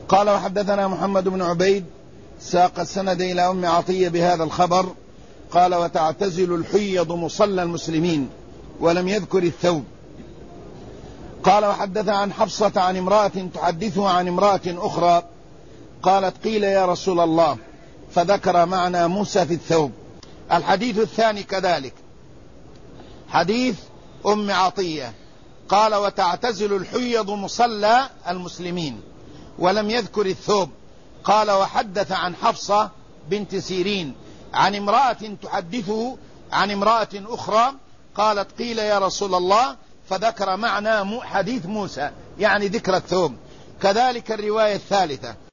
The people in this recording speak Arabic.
قال وحدثنا محمد بن عبيد ساق السند إلى أم عطية بهذا الخبر قال وتعتزل الحيض مصلى المسلمين ولم يذكر الثوب. قال وحدث عن حفصة عن امرأة تحدثه عن امرأة أخرى قالت قيل يا رسول الله فذكر معنى موسى في الثوب. الحديث الثاني كذلك حديث أم عطية قال وتعتزل الحيض مصلى المسلمين ولم يذكر الثوب. قال وحدث عن حفصة بنت سيرين عن امرأة تحدثه عن امرأة أخرى قالت قيل يا رسول الله فذكر معنى حديث موسى يعني ذكر الثوب. كذلك الرواية الثالثة